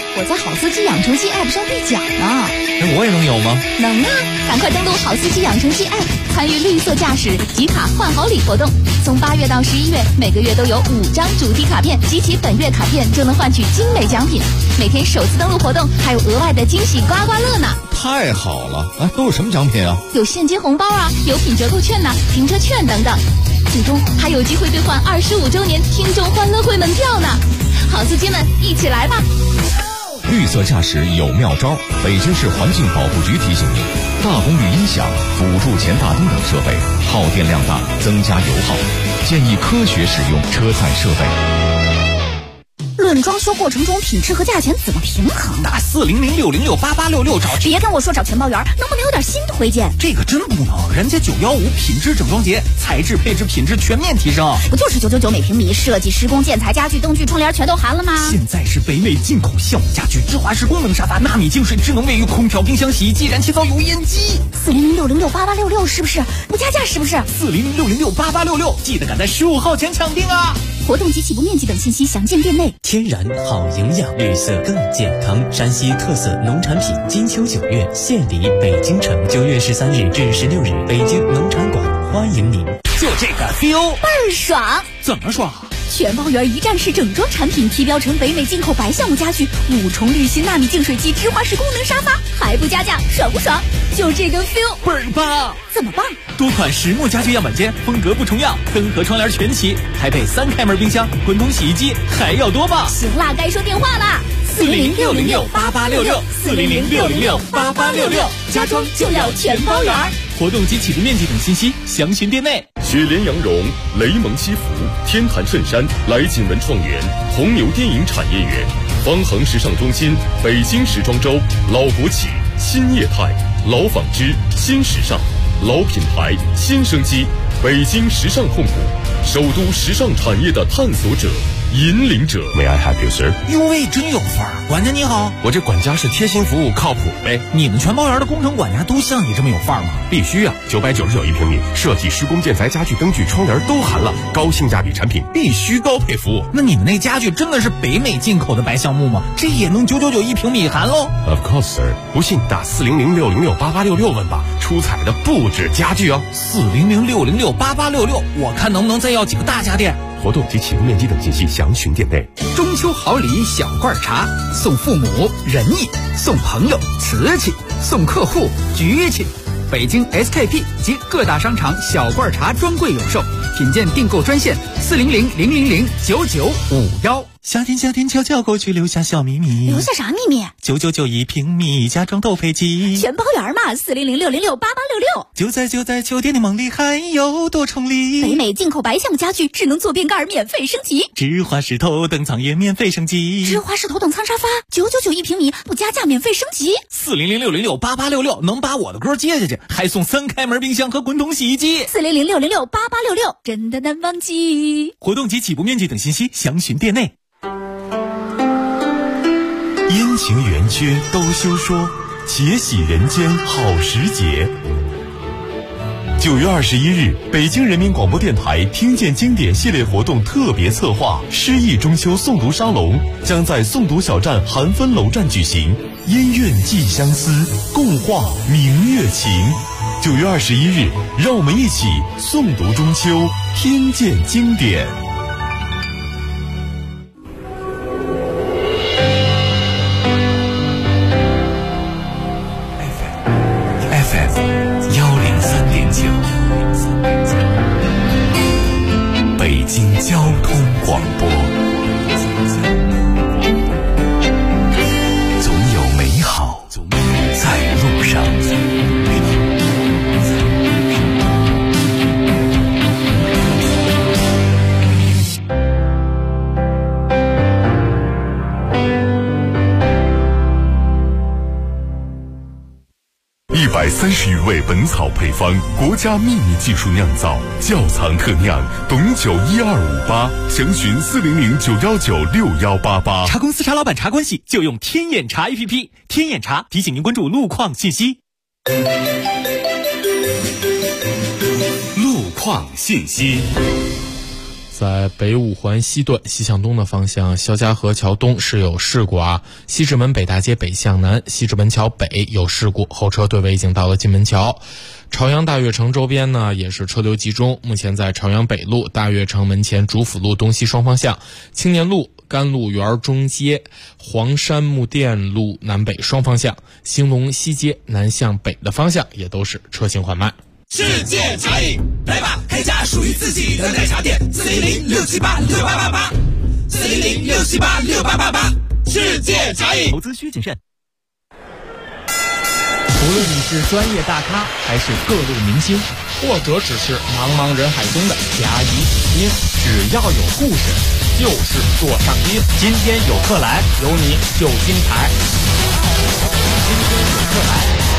我在好司机养成记 App 上兑奖呢。 那我也能有吗？ 能啊！赶快登录好司机养成记 App， 参与绿色驾驶集卡换好礼活动。从8月到11月，每个月都有5张主题卡片，集齐本月卡片就能换取精美奖品。每天首次登录活动还有额外的惊喜刮刮乐呢！ 太好了！都有什么奖品啊？ 有现金红包啊，有品折扣券呐、停车券等等。最终还有机会兑换25周年听众欢乐会门票呢！好司机们，一起来吧！ 绿色驾驶有妙招，北京市环境保护局提醒您：大功率音响、辅助前大灯等设备耗电量大，增加油耗，建议科学使用车载设备。 论装修过程中品质和价钱怎么平衡？ 打400-606-8866找。 别跟我说找全包员，能不能有点新推荐？ 这个真不能，人家915品质整装节，材质配置品质全面提升。 不就是999每平米，设计施工建材家具灯具窗帘全都含了吗？ 现在是北美进口橡木家具，芝华士功能沙发，纳米净水智能卫浴，空调冰箱洗衣机，燃气灶油烟机。 400-606-8866是不是？不加价是不是 ？400-606-8866，记得赶在15号前抢定啊！ 活动及起步面积等信息详见店内。 天然好营养，绿色更健康。山西特色农产品金秋9月献礼北京城，9月13日至16日，北京农产馆欢迎您。 就这个 feel 倍儿爽！ 怎么爽？ 全包圆一站式整装产品，提标成北美进口白橡木家具，5重滤芯纳米净水机，芝华士功能沙发，还不加价，爽不爽？就这个 feel 倍儿棒！ 怎么棒？ 多款实木家具样板间，风格不重样，灯和窗帘全齐，还配3开门冰箱、滚筒洗衣机，还要多棒！ 行啦，该说电话啦 ！400-606-8866，400-606-8866， 家装就要全包圆。 活动及起步面积等信息详询店内。 雪莲羊绒、雷蒙西服、天坛衬衫、来锦文创园、红牛电影产业园、方恒时尚中心、北京时装周、老国企、新业态、老纺织、新时尚、老品牌、新生机，北京时尚控股，首都时尚产业的探索者、引领者。May I help you, sir？ 哟喂，真有范儿！管家你好， 我这管家是贴心服务，靠谱呗。 你们全包园的工程管家都像你这么有范儿吗？ 必须啊！999一平米，设计、施工、建材、家具、灯具、窗帘都含了，高性价比产品，必须高配服务。 那你们那家具真的是北美进口的白橡木吗？这也能999一平米含喽 ？Of course, sir。不信打400-606-8866问吧，出彩的不止家具哦。 400-606-8866，我看能不能再要几个大家电。 活动及起步面积等信息详询店内。 中秋好礼小罐茶，送父母仁义，送朋友瓷器，送客户局气。北京 SKP 及各大商场小罐茶专柜有售，品鉴订购专线400-000-9951。 夏天悄悄过去，留下小秘密。 留下啥秘密 ？999一平米，家装都配齐， 全包圆嘛！400-606-8866。 就在酒店的梦里，还有多重礼。 北美进口白橡木家具，智能坐便盖免费升级， 芝华士头等舱也免费升级， 芝华士头等舱沙发999一平米，不加价免费升级。 400-606-8866能把我的歌接下去，还送3开门冰箱和滚筒洗衣机。 400-606-8866真的难忘记。 活动及起步面积等信息详询店内。 阴晴圆缺都休说，且喜人间好时节。9月21日，北京人民广播电台听见经典系列活动特别策划诗意中秋诵读沙龙将在诵读小站韩芬楼站举行，音韵寄相思，共话明月情。9月21日，让我们一起诵读中秋，听见经典。 北京交通广播，总有美好在路上。 130余味本草配方，国家秘密技术酿造，窖藏特酿，董酒12588，详询400-919-6188。 茶公司茶老板茶关系就用天眼茶 APP， 天眼茶提醒您关注路况信息。 路况信息。 在北五环西段西向东的方向，肖家河桥东是有事故啊。西直门北大街北向南，西直门桥北有事故，后车队尾已经到了金门桥。朝阳大悦城周边呢也是车流集中，目前在朝阳北路、大悦城门前主府路东西双方向、青年路、甘露园中街、黄山木店路南北双方向、兴隆西街南向北的方向也都是车行缓慢。 世界茶饮，来吧，开家属于自己的奶茶店，400-678-6888，400-678-6888，世界茶饮。 投资需谨慎。 无论你是专业大咖还是各路明星，或者只是茫茫人海中的甲乙丙丁，只要有故事，就是做上宾。今天有客来，有你就精彩。今天有客来。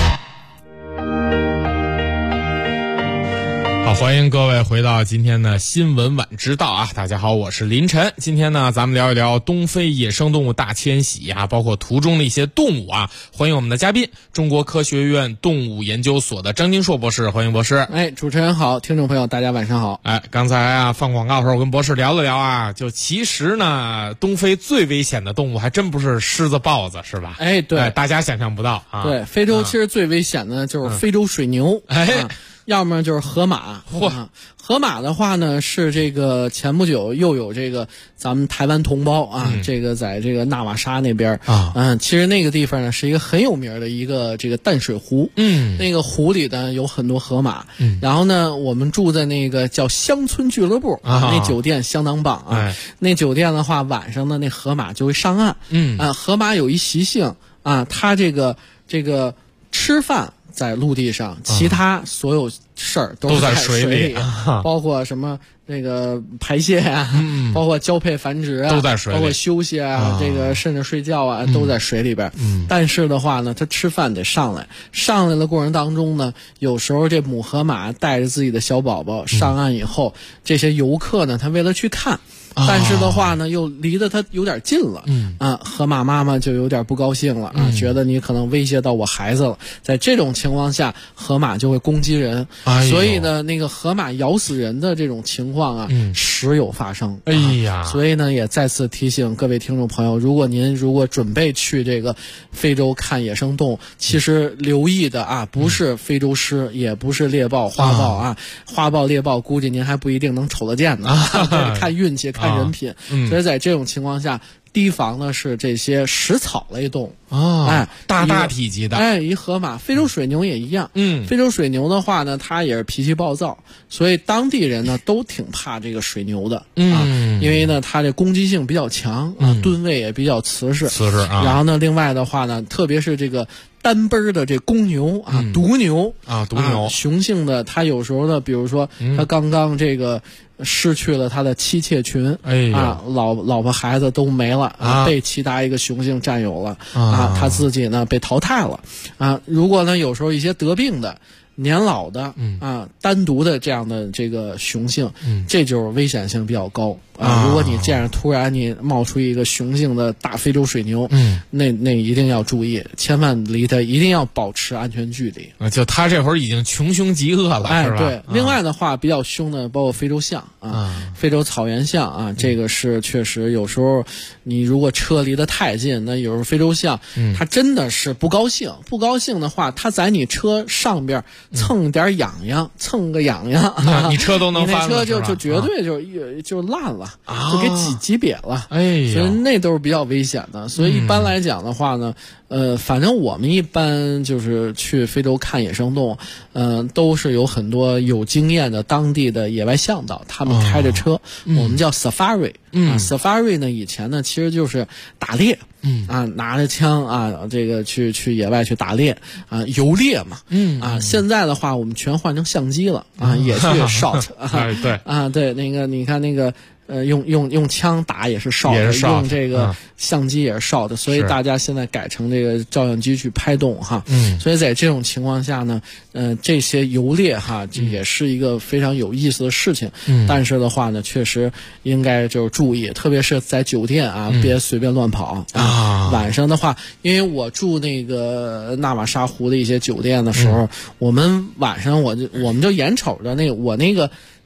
好，欢迎各位回到今天的新闻晚知道啊！大家好，我是林晨。今天呢，咱们聊一聊东非野生动物大迁徙啊，包括途中的一些动物啊。欢迎我们的嘉宾，中国科学院动物研究所的张金硕博士，欢迎博士。 主持人好，听众朋友大家晚上好。 刚才啊放广告的时候，我跟博士聊了聊啊，就其实呢，东非最危险的动物还真不是狮子、豹子，是吧？ 对， 大家想象不到啊。 对，非洲其实最危险的就是非洲水牛。要么就是河马。河马的话呢，是这个前不久又有这个咱们台湾同胞啊，这个在这个纳瓦沙那边其实那个地方呢是一个很有名的一个这个淡水湖，那个湖里呢有很多河马，然后呢我们住在那个叫乡村俱乐部那酒店相当棒啊，那酒店的话晚上呢那河马就会上岸，河马有一习性啊，它这个吃饭在陆地上，其他所有事儿都在水里，包括什么那个排泄啊，包括交配繁殖啊， 都在水里， 包括休息啊，这个甚至睡觉啊，都在水里边。但是的话呢，它吃饭得上来的过程当中呢，有时候这母河马带着自己的小宝宝上岸以后，这些游客呢，他为了去看。但是的话呢，又离得它有点近了，河马妈妈就有点不高兴了啊，觉得你可能威胁到我孩子了。在这种情况下，河马就会攻击人，所以呢，那个河马咬死人的这种情况啊，时有发生。所以呢，也再次提醒各位听众朋友，如果您准备去这个非洲看野生动物，其实留意的啊，不是非洲狮，也不是猎豹、花豹啊，花豹、猎豹估计您还不一定能瞅得见呢，看运气。看人品，所以在这种情况下，提防的是这些食草类动物大体积的， 一河马，非洲水牛也一样，非洲水牛的话呢，它也是脾气暴躁，所以当地人呢都挺怕这个水牛的，因为呢它这攻击性比较强，吨位也比较瓷实啊。然后呢，另外的话呢，特别是这个单奔的这公牛啊，独牛，雄性的，它有时候呢，比如说它刚刚这个失去了他的妻妾群，老婆孩子都没了被其他一个雄性占有了他自己呢被淘汰了如果呢有时候一些得病的、年老的单独的这样的这个雄性，这就是危险性比较高如果你这样突然你冒出一个雄性的大非洲水牛，那一定要注意，千万离它一定要保持安全距离就它这会儿已经穷凶极恶了，是吧？ 对。另外的话，比较凶的包括非洲象非洲草原象这个是确实有时候你如果车离得太近，那有时候非洲象它真的是不高兴的话，它在你车上边蹭点痒痒，蹭个痒痒你车都能翻了， 你那车就绝对就烂了就给挤瘪了，所以那都是比较危险的。所以一般来讲的话呢，反正我们一般就是去非洲看野生动物，都是有很多有经验的当地的野外向导，他们开着车，我们叫 safari。safari 呢，以前呢其实就是打猎，拿着枪这个去野外去打猎游猎嘛，现在的话我们全换成相机了也去 shot 对那个你看那个。用枪打也是哨的，用这个相机也是哨的，所以大家现在改成这个照相机去拍动物哈。所以在这种情况下呢，这些游猎哈，这也是一个非常有意思的事情。但是的话呢，确实应该就是注意，特别是在酒店别随便乱跑晚上的话，因为我住那个纳瓦沙湖的一些酒店的时候，我们晚上我们就眼瞅着我那个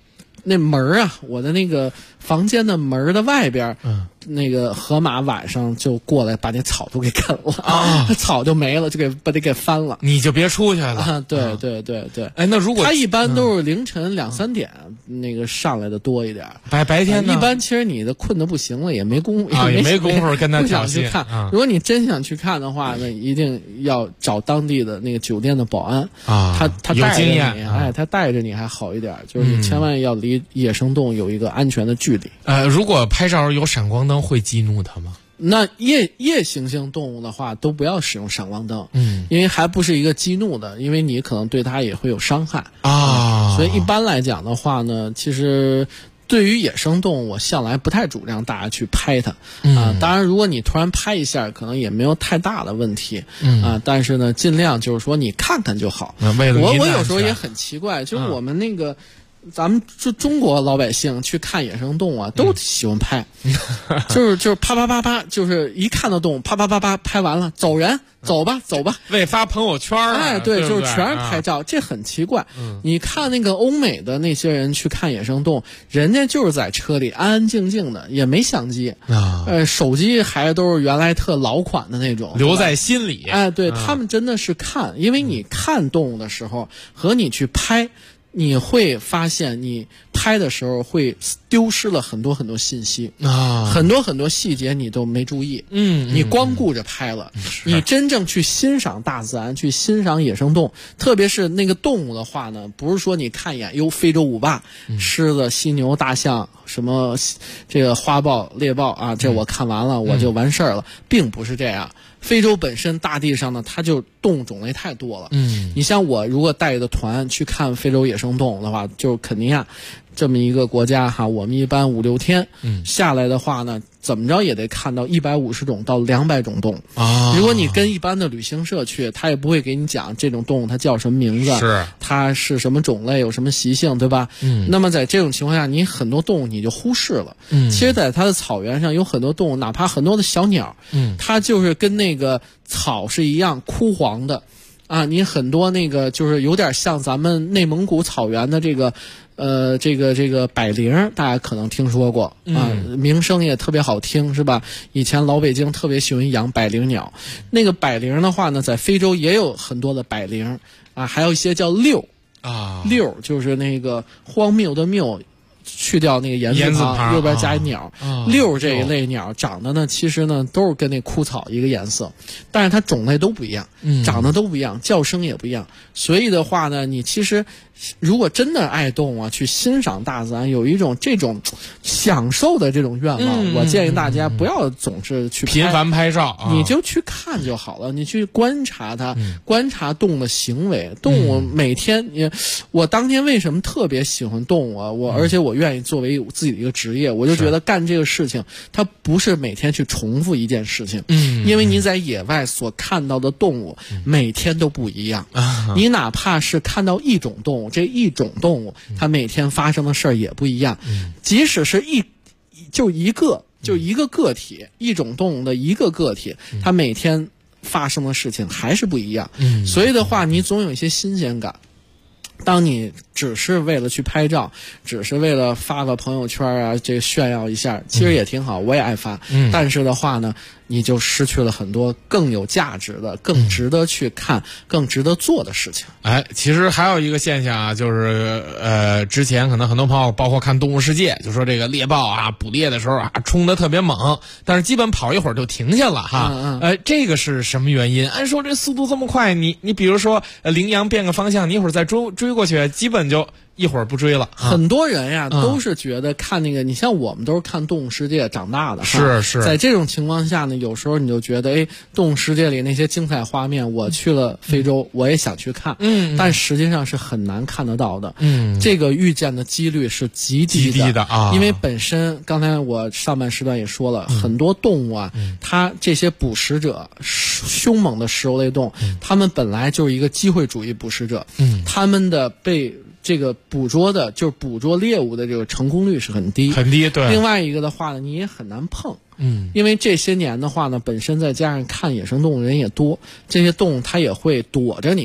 那门啊，我的那个房间的门的外边，那个河马晚上就过来把那草都给啃了啊，草就没了，就把它给翻了。 你就别出去了。 对。 哎，那如果它一般都是凌晨2、3点那个上来的多一点， 白天呢？ 一般其实你的困得不行了，也没功夫也没功夫跟他想去看。如果你真想去看的话，那一定要找当地的那个酒店的保安啊， 他带着你，他带着你还好一点，就是你千万要离野生动物有一个安全的距离。 如果拍照有闪光灯，会激怒它吗？ 那夜行性动物的话，都不要使用闪光灯，因为还不是一个激怒的，因为你可能对它也会有伤害啊。所以一般来讲的话呢，其实对于野生动物，我向来不太主张大家去拍它当然，如果你突然拍一下，可能也没有太大的问题但是呢，尽量就是说你看看就好。我有时候也很奇怪，就是我们那个。咱们中国老百姓去看野生动物啊，都喜欢拍，就是啪啪啪啪，就是一看到动物啪啪啪啪拍完了，走人，走吧， 为发朋友圈对，就是全是拍照，这很奇怪。你看那个欧美的那些人去看野生动物，人家就是在车里安安静静的，也没相机手机还都是原来特老款的那种， 留在心里。 对他们真的是看，因为你看动物的时候和你去拍。你会发现，你拍的时候会丢失了很多很多信息很多很多细节你都没注意。你光顾着拍了，你真正去欣赏大自然，去欣赏野生动物，特别是那个动物的话呢，不是说你看一眼，非洲五霸、狮子、犀牛、大象，什么这个花豹、猎豹啊，这我看完了我就完事儿了，并不是这样。非洲本身大地上呢，它就动物种类太多了。你像我如果带的团去看非洲野生动物的话，就是肯尼亚这么一个国家哈，我们一般5、6天下来的话呢，怎么着也得看到150种到200种动物如果你跟一般的旅行社去，他也不会给你讲这种动物它叫什么名字，它是什么种类，有什么习性，对吧？那么在这种情况下，你很多动物你就忽视了。其实在它的草原上有很多动物，哪怕很多的小鸟它就是跟那个草是一样枯黄的你很多那个就是有点像咱们内蒙古草原的这个百灵，大家可能听说过名声也特别好听，是吧？以前老北京特别喜欢养百灵鸟。那个百灵的话呢，在非洲也有很多的百灵还有一些叫六六就是那个荒谬的谬，去掉那个言字旁，右边加一鸟六这一类鸟长得呢，其实呢都是跟那枯草一个颜色，但是它种类都不一样，长得都不一样，叫声也不一样。所以的话呢，你其实如果真的爱动物去欣赏大自然，有一种这种享受的这种愿望，我建议大家不要总是去频繁拍照你就去看就好了，你去观察它，观察动物的行为。动物每天我当年为什么特别喜欢动物而且我愿意作为自己的一个职业，我就觉得干这个事情它不是每天去重复一件事情因为你在野外所看到的动物每天都不一样你哪怕是看到一种动物，这一种动物它每天发生的事儿也不一样即使是一个个体，一种动物的一个个体它每天发生的事情还是不一样所以的话你总有一些新鲜感。当你只是为了去拍照，只是为了发个朋友圈这炫耀一下，其实也挺好，我也爱发但是的话呢，你就失去了很多更有价值的、更值得去看、更值得做的事情。 其实还有一个现象就是之前可能很多朋友包括看动物世界就说这个猎豹捕猎的时候冲得特别猛，但是基本跑一会儿就停下了这个是什么原因？按说这速度这么快，你比如说羚羊变个方向，你一会儿再追过去，基本就一会儿不追了。 很多人都是觉得看那个你像我们都是看动物世界长大的是在这种情况下呢，有时候你就觉得动物世界里那些精彩画面我去了非洲我也想去看但实际上是很难看得到的这个遇见的几率是极低的因为本身刚才我上半时段也说了很多动物它这些捕食者凶猛的食肉类动物它们本来就是一个机会主义捕食者它们的被这个捕捉猎物的这个成功率是很低对。 另外一个的话呢，你也很难碰因为这些年的话呢，本身再加上看野生动物人也多，这些动物它也会躲着你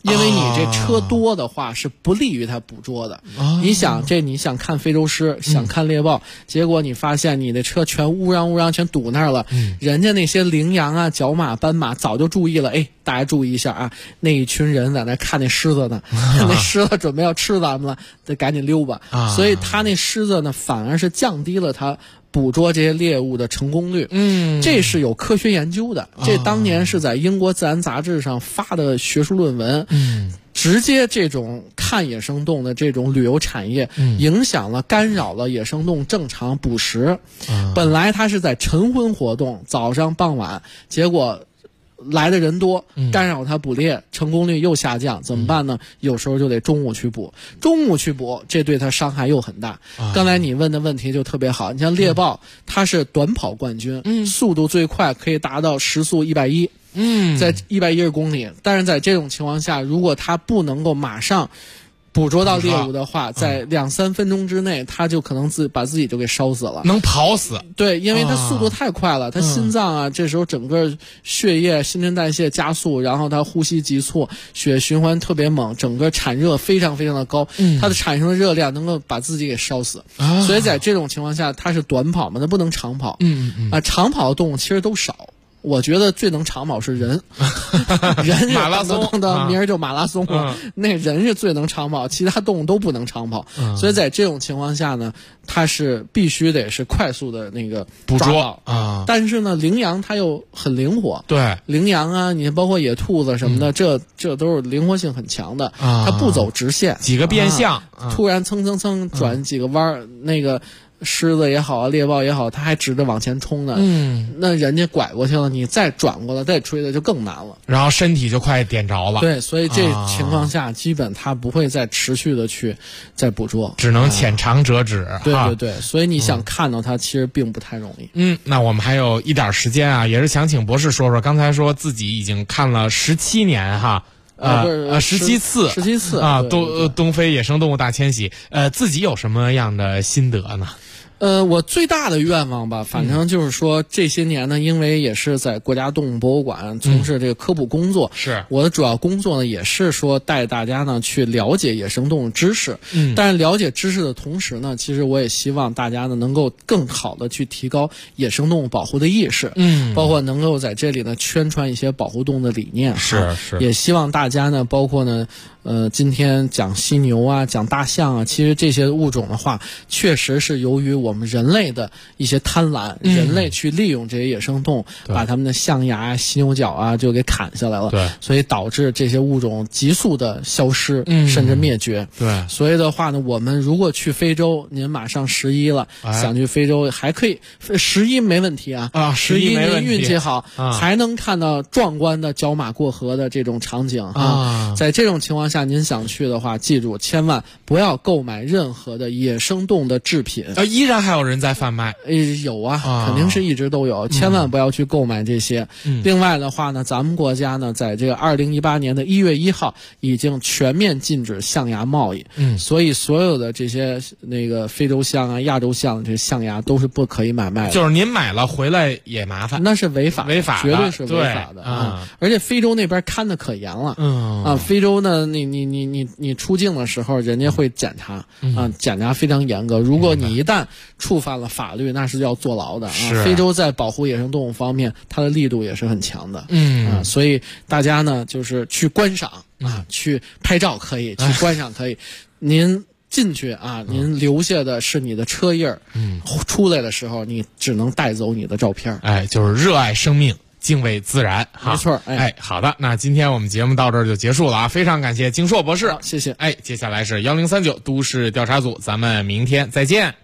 因为你这车多的话是不利于它捕捉的。你想看非洲狮，想看猎豹，结果你发现你的车全乌泱全堵那儿了，人家那些羚羊啊、角马、斑马早就注意了，大家注意一下啊，那一群人在那看那狮子呢，那狮子准备要吃咱们了，得赶紧溜吧。所以他那狮子呢，反而是降低了他捕捉这些猎物的成功率。这是有科学研究的，这当年是在英国自然杂志上发的学术论文。直接这种看野生动物的这种旅游产业，影响了干扰了野生动物正常捕食。本来它是在晨昏活动，早上傍晚，结果来的人多，干扰它捕猎，成功率又下降，怎么办呢？有时候就得中午去捕，这对它伤害又很大。刚才你问的问题就特别好，你像猎豹，它是短跑冠军，速度最快可以达到时速110。在110公里，但是在这种情况下，如果它不能够马上捕捉到猎物的话，在2-3分钟之内，它就可能把自己就给烧死了， 能跑死。 对，因为它速度太快了，它心脏啊，这时候整个血液、新陈代谢加速，然后它呼吸急促，血循环特别猛，整个产热非常非常的高，它的产生的热量能够把自己给烧死。所以在这种情况下，它是短跑嘛，它不能长跑。长跑的动物其实都少。我觉得最能长跑是人，人马拉松的名儿就马拉松了，那人是最能长跑，其他动物都不能长跑。所以在这种情况下呢，它是必须得是快速的那个捕捉啊。但是呢，羚羊它又很灵活， 对， 羚羊啊，你包括野兔子什么的，这都是灵活性很强的，它不走直线， 几个变向， 突然蹭转几个弯儿，那个。狮子也好啊，猎豹也好，它还直着往前冲呢。那人家拐过去了，你再转过来再追的就更难了。 然后身体就快点着了。 对，所以这情况下，基本它不会再持续的去再捕捉， 只能浅尝辄止。 对，所以你想看到它，其实并不太容易。 那我们还有一点时间啊，也是想请博士说说，刚才说自己已经看了17年哈。17次啊，东非野生动物大迁徙，自己有什么样的心得呢？ 我最大的愿望吧，反正就是说这些年呢，因为也是在国家动物博物馆从事这个科普工作， 是我的主要工作呢，也是说带大家呢去了解野生动物知识。但是了解知识的同时呢，其实我也希望大家呢能够更好的去提高野生动物保护的意识，包括能够在这里呢宣传一些保护动物的理念。 是， 也希望大家呢，包括呢。今天讲犀牛啊，讲大象啊，其实这些物种的话，确实是由于我们人类的一些贪婪，人类去利用这些野生动物，把它们的象牙、犀牛角啊就给砍下来了， 对， 所以导致这些物种急速的消失，甚至灭绝。 对， 所以的话呢，我们如果去非洲，您马上11了，想去非洲还可以，11没问题啊，11您运气好，还能看到壮观的角马过河的这种场景啊，在这种情况下。您想去的话，记住千万不要购买任何的野生动物的制品。 依然还有人在贩卖？ 有啊，肯定是一直都有，千万不要去购买这些。另外的话呢，咱们国家呢，在这个2018年的1月1号已经全面禁止象牙贸易。所以所有的这些那个非洲象啊、亚洲象这象牙都是不可以买卖的。 就是您买了回来也麻烦， 那是违法，绝对是违法的啊！ 而且非洲那边看的可严了，非洲呢，你出境的时候，人家会检查检查非常严格。如果你一旦触犯了法律，那是要坐牢的啊！非洲在保护野生动物方面，它的力度也是很强的。所以大家呢，就是去观赏去拍照可以，去观赏可以。您进去啊，您留下的是你的车印儿，出来的时候你只能带走你的照片。 就是热爱生命。敬畏自然， 没错。 好的，那今天我们节目到这儿就结束了啊！非常感谢金硕博士， 谢谢。 接下来是1039都市调查组，咱们明天再见。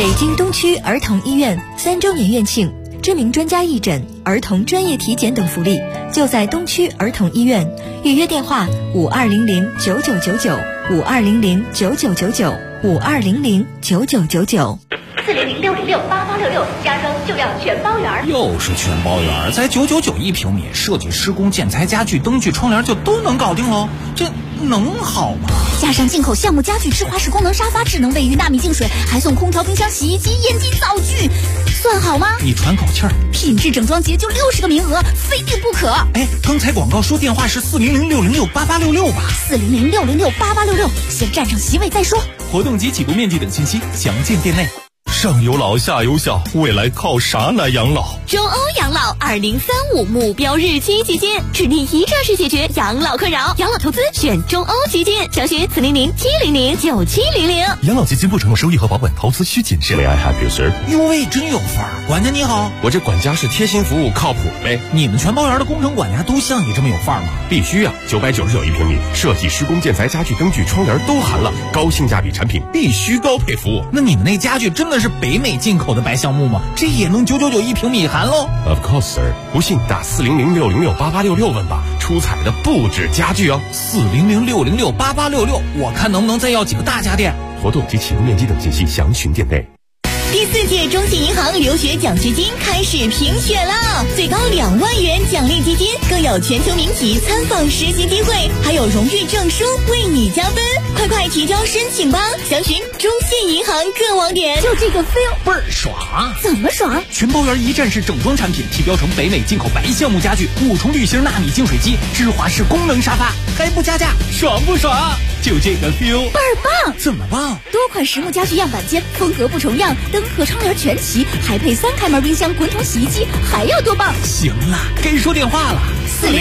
北京东区儿童医院3周年院庆，知名专家义诊、儿童专业体检等福利，就在东区儿童医院。预约电话：52009999，52009999，52009999。 40060688666，家装就要全包圆。 又是全包圆，才999一平米，设计施工、建材、家具、灯具、窗帘就都能搞定喽，这能好吗？ 加上进口项目家具、智华式功能沙发、智能卫浴、纳米净水，还送空调、冰箱、洗衣机、烟机、灶具，算好吗？ 你喘口气儿。 品质整装节就60个名额，非订不可。 哎，刚才广告说电话是40060688666吧 ？40060688666，先占上席位再说。 活动及起步面积等信息详见店内。 上有老下有小，未来靠啥来养老？ 中欧养老2035目标日期基金，指定一站式解决养老困扰。养老投资选中欧基金，详询400-700-9700。 养老基金不承诺收益和保本，投资需谨慎。May I help you, sir？ 哟喂，真有范儿！管家你好， 我这管家是贴心服务，靠谱呗。 你们全包圆的工程管家都像你这么有范儿吗？ 必须啊！999一平米，设计、施工、建材、家具、灯具、窗帘都含了，高性价比产品，必须高配服务。 那你们那家具真的是北美进口的白橡木吗？这也能999一平米含喽 ？Of course, sir。不信打40060688666问吧，出彩的不止家具哦。 40060688666，我看能不能再要几个大家电。 活动及启动面积等信息详询店内。 第4届中信银行留学奖学金开始评选了，最高2万元奖励基金，更有全球名企参访实习机会，还有荣誉证书为你加分。快提交申请吧，详询中信银行各网点。 就这个 feel 倍儿爽！ 怎么爽？ 全包圆一站式整装产品，提标成北美进口白橡木家具，5重滤芯纳米净水机，芝华士功能沙发，还不加价，爽不爽？就这个 feel 倍儿棒！ 怎么棒？ 多款实木家具样板间，风格不重样，灯和窗帘全齐，还配3开门冰箱、滚筒洗衣机，还要多棒？ 行了，该说电话了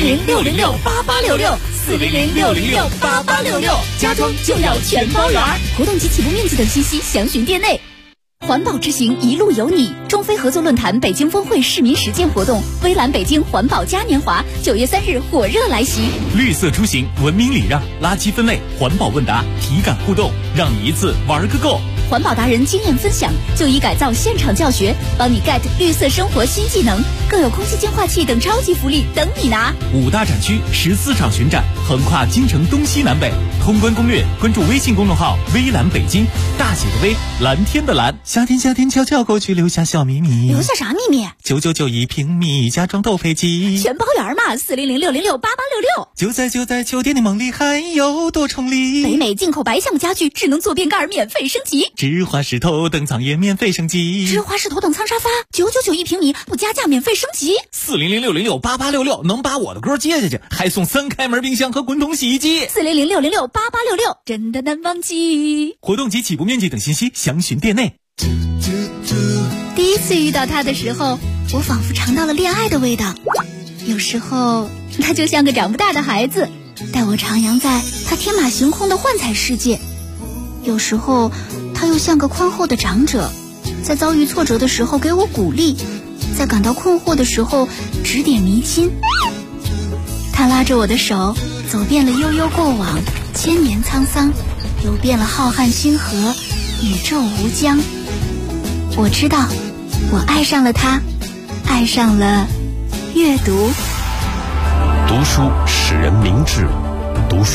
，40060688666，40060688666，家装就要全包圆。活动及起步面积等信息详询店内。环保之行一路有你，中非合作论坛北京峰会市民实践活动，微蓝北京环保嘉年华9月3日火热来袭。 绿色出行，文明礼让，垃圾分类，环保问答，体感互动，让你一次玩个够。 环保达人经验分享，就医改造现场教学，帮你 get 绿色生活新技能，更有空气净化器等超级福利等你拿。 5大展区14场巡展，横跨京城东西南北。通关攻略，关注微信公众号微蓝北京，大写的微，蓝天的蓝。夏天悄悄过去，留下小秘密。 留下啥秘密 ？999一平米，家装都配齐， 全包圆嘛，40060688666。 就在酒店的梦里，还有多重礼。 北美进口白橡木家具，智能坐便盖免费升级， 芝华士头等舱也免费升级， 芝华士头等舱沙发999一平米，不加价免费升级。 40060688666能把我的歌接下去，还送3开门冰箱和滚筒洗衣机。 40060688666真的难忘记。 活动及起步面积等信息详询店内。 第一次遇到他的时候，我仿佛尝到了恋爱的味道。有时候他就像个长不大的孩子，带我徜徉在他天马行空的幻彩世界。有时候他又像个宽厚的长者，在遭遇挫折的时候给我鼓励，在感到困惑的时候指点迷津。他拉着我的手，走遍了悠悠过往，千年沧桑，游遍了浩瀚星河，宇宙无疆。我知道，我爱上了他，爱上了阅读。 读书使人明智，读书